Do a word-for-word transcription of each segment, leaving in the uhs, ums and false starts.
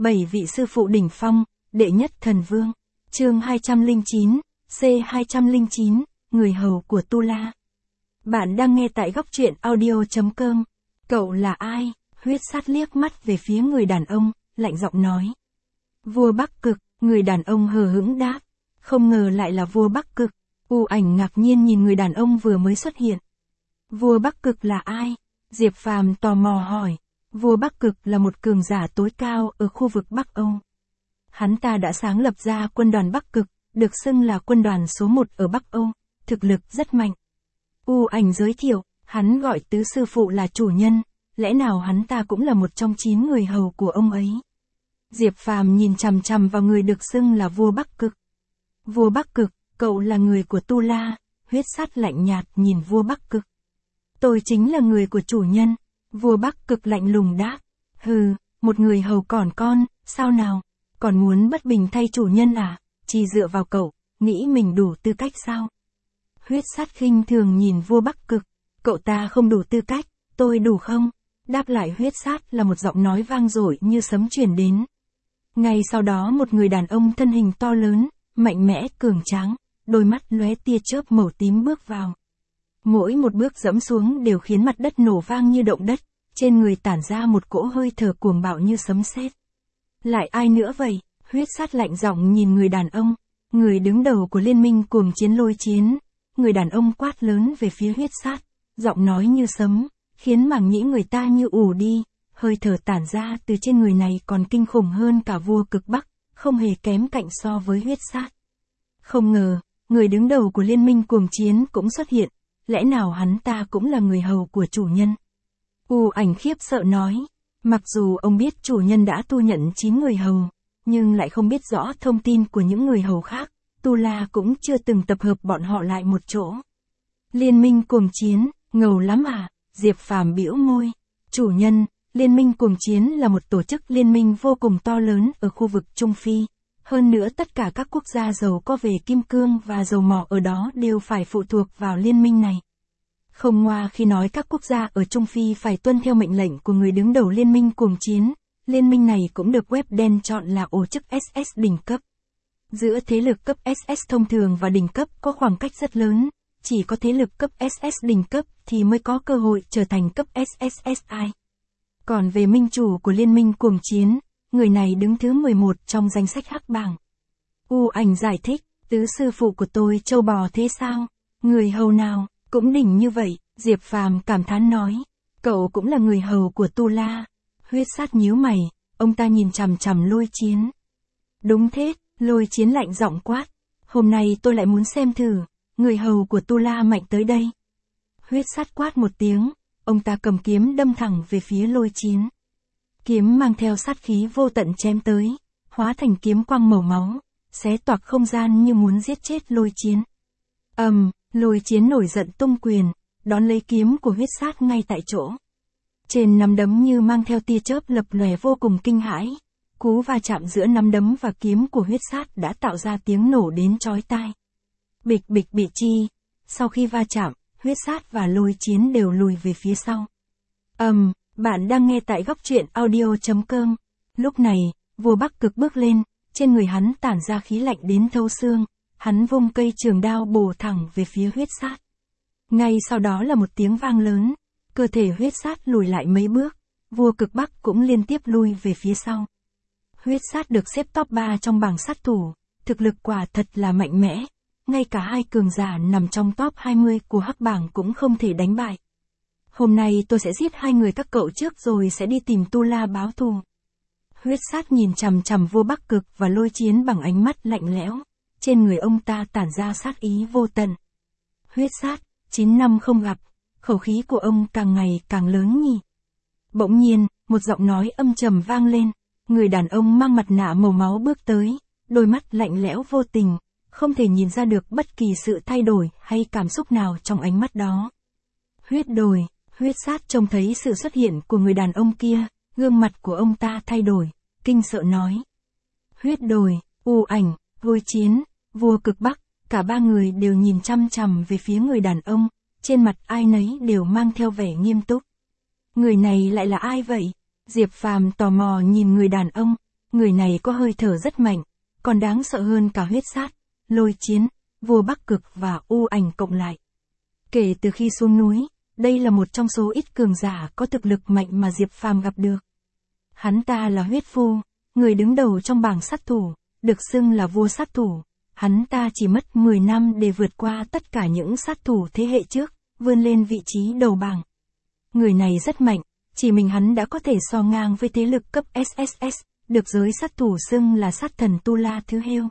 Bảy vị sư phụ đỉnh phong, đệ nhất thần vương. Chương hai trăm lẻ chín, C hai trăm lẻ chín, người hầu của Tu La. Bạn đang nghe tại góc truyện audio chấm com. Cậu là ai? Huyết sát liếc mắt về phía người đàn ông, lạnh giọng nói. Vua Bắc Cực, người đàn ông hờ hững đáp. Không ngờ lại là vua Bắc Cực. U Ảnh ngạc nhiên nhìn người đàn ông vừa mới xuất hiện. Vua Bắc Cực là ai? Diệp Phàm tò mò hỏi. Vua Bắc Cực là một cường giả tối cao ở khu vực Bắc Âu. Hắn ta đã sáng lập ra quân đoàn Bắc Cực, được xưng là quân đoàn số một ở Bắc Âu, thực lực rất mạnh. U Ảnh giới thiệu, hắn gọi tứ sư phụ là chủ nhân, lẽ nào hắn ta cũng là một trong chín người hầu của ông ấy. Diệp Phàm nhìn chằm chằm vào người được xưng là vua Bắc Cực. Vua Bắc Cực, cậu là người của Tu La. Huyết sát lạnh nhạt nhìn vua Bắc Cực. Tôi chính là người của chủ nhân. Vua Bắc Cực lạnh lùng đáp. Hừ, một người hầu còn con, sao nào? Còn muốn bất bình thay chủ nhân à? Chỉ dựa vào cậu, nghĩ mình đủ tư cách sao? Huyết sát khinh thường nhìn vua Bắc Cực. Cậu ta không đủ tư cách, tôi đủ không? Đáp lại huyết sát là một giọng nói vang dội như sấm truyền đến. Ngay sau đó một người đàn ông thân hình to lớn, mạnh mẽ cường tráng, đôi mắt lóe tia chớp màu tím bước vào. Mỗi một bước dẫm xuống đều khiến mặt đất nổ vang như động đất, trên người tản ra một cỗ hơi thở cuồng bạo như sấm sét. Lại ai nữa vậy? Huyết sát lạnh giọng nhìn người đàn ông, người đứng đầu của liên minh cuồng chiến lôi chiến. Người đàn ông quát lớn về phía huyết sát, giọng nói như sấm, khiến màng nhĩ người ta như ù đi, hơi thở tản ra từ trên người này còn kinh khủng hơn cả vua Cực Bắc, không hề kém cạnh so với huyết sát. Không ngờ, người đứng đầu của liên minh cuồng chiến cũng xuất hiện, lẽ nào hắn ta cũng là người hầu của chủ nhân? U Ảnh khiếp sợ nói, mặc dù ông biết chủ nhân đã tu nhận chín người hầu, nhưng lại không biết rõ thông tin của những người hầu khác, Tu La cũng chưa từng tập hợp bọn họ lại một chỗ. Liên minh cuồng chiến, ngầu lắm à? Diệp Phàm bĩu môi. Chủ nhân, Liên minh cuồng chiến là một tổ chức liên minh vô cùng to lớn ở khu vực Trung Phi. Hơn nữa tất cả các quốc gia giàu có về kim cương và dầu mỏ ở đó đều phải phụ thuộc vào liên minh này. Không ngoa khi nói các quốc gia ở Trung Phi phải tuân theo mệnh lệnh của người đứng đầu liên minh cuồng chiến, liên minh này cũng được web đen chọn là ổ chức ét ét đỉnh cấp. Giữa thế lực cấp ét ét thông thường và đỉnh cấp có khoảng cách rất lớn, chỉ có thế lực cấp ét ét đỉnh cấp thì mới có cơ hội trở thành cấp ét ét ét i. Còn về minh chủ của liên minh cuồng chiến, người này đứng thứ mười một trong danh sách hắc bảng. U Ảnh giải thích, tứ sư phụ của tôi trâu bò thế sao? Người hầu nào cũng đỉnh như vậy, Diệp Phàm cảm thán nói. Cậu cũng là người hầu của Tu La. Huyết sát nhíu mày, ông ta nhìn chằm chằm lôi chiến. Đúng thế, lôi chiến lạnh giọng quát. Hôm nay tôi lại muốn xem thử, người hầu của Tu La mạnh tới đây. Huyết sát quát một tiếng, ông ta cầm kiếm đâm thẳng về phía lôi chiến. Kiếm mang theo sát khí vô tận chém tới, hóa thành kiếm quang màu máu, xé toạc không gian như muốn giết chết lôi chiến. Ầm, um, lôi chiến nổi giận tung quyền, đón lấy kiếm của huyết sát ngay tại chỗ. Trên nắm đấm như mang theo tia chớp lập lòe vô cùng kinh hãi. Cú va chạm giữa nắm đấm và kiếm của huyết sát đã tạo ra tiếng nổ đến chói tai. Bịch bịch bị chi, sau khi va chạm, huyết sát và lôi chiến đều lùi về phía sau. Ầm, um, bạn đang nghe tại góc truyện audio chấm com. Lúc này, vua Bắc Cực bước lên, trên người hắn tản ra khí lạnh đến thấu xương, hắn vung cây trường đao bổ thẳng về phía huyết sát. Ngay sau đó là một tiếng vang lớn, cơ thể huyết sát lùi lại mấy bước, vua Cực Bắc cũng liên tiếp lui về phía sau. Huyết sát được xếp top ba trong bảng sát thủ, thực lực quả thật là mạnh mẽ, ngay cả hai cường giả nằm trong top hai mươi của hắc bảng cũng không thể đánh bại. Hôm nay tôi sẽ giết hai người các cậu trước rồi sẽ đi tìm Tu La báo thù. Huyết sát nhìn chằm chằm vua Bắc Cực và lôi chiến bằng ánh mắt lạnh lẽo, trên người ông ta tản ra sát ý vô tận. Huyết sát, chín năm không gặp, khẩu khí của ông càng ngày càng lớn nhỉ. Bỗng nhiên, một giọng nói âm trầm vang lên, người đàn ông mang mặt nạ màu máu bước tới, đôi mắt lạnh lẽo vô tình, không thể nhìn ra được bất kỳ sự thay đổi hay cảm xúc nào trong ánh mắt đó. Huyết đồi, huyết sát trông thấy sự xuất hiện của người đàn ông kia, gương mặt của ông ta thay đổi, kinh sợ nói. Huyết đồi, U Ảnh, lôi chiến, vua Cực Bắc, cả ba người đều nhìn chăm chằm về phía người đàn ông, trên mặt ai nấy đều mang theo vẻ nghiêm túc. Người này lại là ai vậy? Diệp Phàm tò mò nhìn người đàn ông, Người này có hơi thở rất mạnh, còn đáng sợ hơn cả huyết sát, lôi chiến, vua Bắc Cực và U Ảnh cộng lại. Kể từ khi xuống núi, đây là một trong số ít cường giả có thực lực mạnh mà Diệp Phàm gặp được. Hắn ta là huyết phu, người đứng đầu trong bảng sát thủ, được xưng là vua sát thủ. Hắn ta chỉ mất mười năm để vượt qua tất cả những sát thủ thế hệ trước, vươn lên vị trí đầu bảng. Người này rất mạnh, chỉ mình hắn đã có thể so ngang với thế lực cấp ét ét ét, được giới sát thủ xưng là sát thần Tu La thứ heo.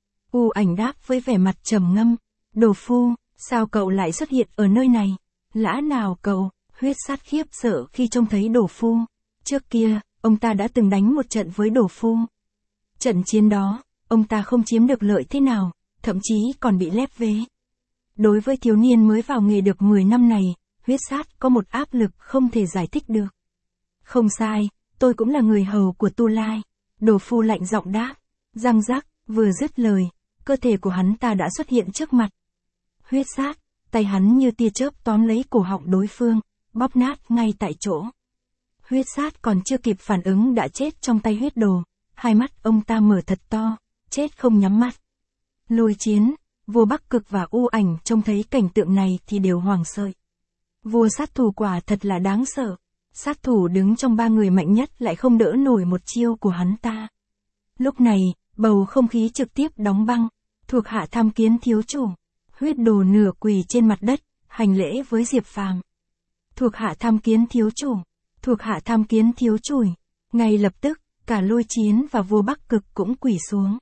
U Ảnh đáp với vẻ mặt trầm ngâm, đồ phu, sao cậu lại xuất hiện ở nơi này? Lã nào cậu? Huyết sát khiếp sợ khi trông thấy đồ phu. Trước kia, ông ta đã từng đánh một trận với đồ phu. Trận chiến đó, ông ta không chiếm được lợi thế nào, thậm chí còn bị lép vế. Đối với thiếu niên mới vào nghề được mười năm này, huyết sát có một áp lực không thể giải thích được. Không sai, tôi cũng là người hầu của Tu Lai. Đồ phu lạnh giọng đáp. Răng rắc, vừa dứt lời, cơ thể của hắn ta đã xuất hiện trước mặt. Huyết sát, tay hắn như tia chớp tóm lấy cổ họng đối phương, bóp nát ngay tại chỗ. Huyết sát còn chưa kịp phản ứng đã chết trong tay huyết đồ, hai mắt ông ta mở thật to, chết không nhắm mắt. Lôi chiến, vua Bắc Cực và U Ảnh trông thấy cảnh tượng này thì đều hoảng sợ. Vua sát thủ quả thật là đáng sợ, sát thủ đứng trong ba người mạnh nhất lại không đỡ nổi một chiêu của hắn ta. Lúc này, bầu không khí trực tiếp đóng băng, thuộc hạ tham kiến thiếu chủ. Huyết đồ nửa quỳ trên mặt đất, hành lễ với Diệp Phàm. Thuộc hạ tham kiến thiếu chủ, thuộc hạ tham kiến thiếu chủ. Ngay lập tức, cả lôi chiến và vua Bắc Cực cũng quỳ xuống.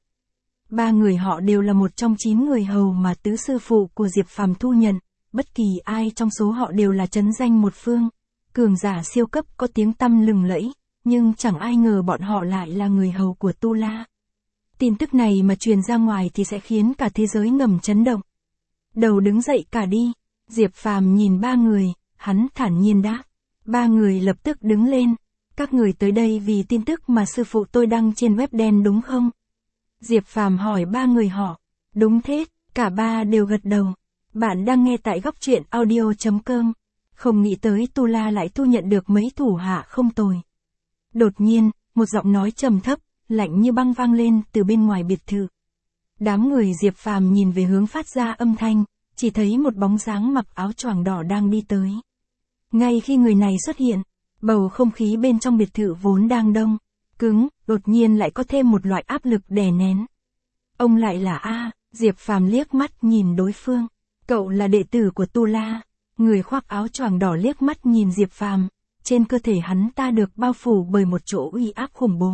Ba người họ đều là một trong chín người hầu mà tứ sư phụ của Diệp Phàm thu nhận, bất kỳ ai trong số họ đều là trấn danh một phương, cường giả siêu cấp có tiếng tăm lừng lẫy, nhưng chẳng ai ngờ bọn họ lại là người hầu của Tu La. Tin tức này mà truyền ra ngoài thì sẽ khiến cả thế giới ngầm chấn động. Đầu đứng dậy cả đi, Diệp Phàm nhìn ba người, hắn thản nhiên đáp. Ba người lập tức đứng lên, các người tới đây vì tin tức mà sư phụ tôi đăng trên web đen đúng không? Diệp Phàm hỏi ba người họ. Đúng thế, cả ba đều gật đầu. Bạn đang nghe tại góc truyện audio chấm com. Không nghĩ tới Tu La lại thu nhận được mấy thủ hạ không tồi. Đột nhiên, một giọng nói trầm thấp, lạnh như băng vang lên từ bên ngoài biệt thự. Đám người Diệp Phàm nhìn về hướng phát ra âm thanh, chỉ thấy một bóng dáng mặc áo choàng đỏ đang đi tới. Ngay khi người này xuất hiện, bầu không khí bên trong biệt thự vốn đang đông, cứng, đột nhiên lại có thêm một loại áp lực đè nén. Ông lại là A, Diệp Phàm liếc mắt nhìn đối phương. Cậu là đệ tử của Tu La. Người khoác áo choàng đỏ liếc mắt nhìn Diệp Phàm, trên cơ thể hắn ta được bao phủ bởi một chỗ uy áp khủng bố.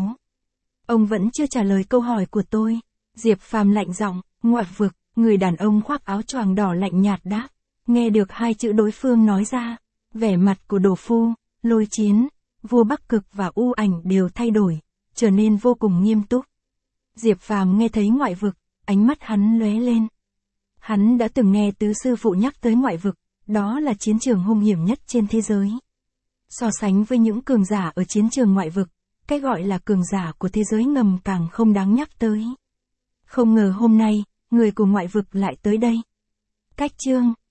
Ông vẫn chưa trả lời câu hỏi của tôi. Diệp Phàm lạnh giọng, ngoại vực, người đàn ông khoác áo choàng đỏ lạnh nhạt đáp. Nghe được hai chữ đối phương nói ra, vẻ mặt của đồ phu, lôi chiến, vua Bắc Cực và U Ảnh đều thay đổi, trở nên vô cùng nghiêm túc. Diệp Phàm nghe thấy ngoại vực, ánh mắt hắn lóe lên. Hắn đã từng nghe tứ sư phụ nhắc tới ngoại vực, đó là chiến trường hung hiểm nhất trên thế giới. So sánh với những cường giả ở chiến trường ngoại vực, cái gọi là cường giả của thế giới ngầm càng không đáng nhắc tới. Không ngờ hôm nay, người của ngoại vực lại tới đây. Cách chương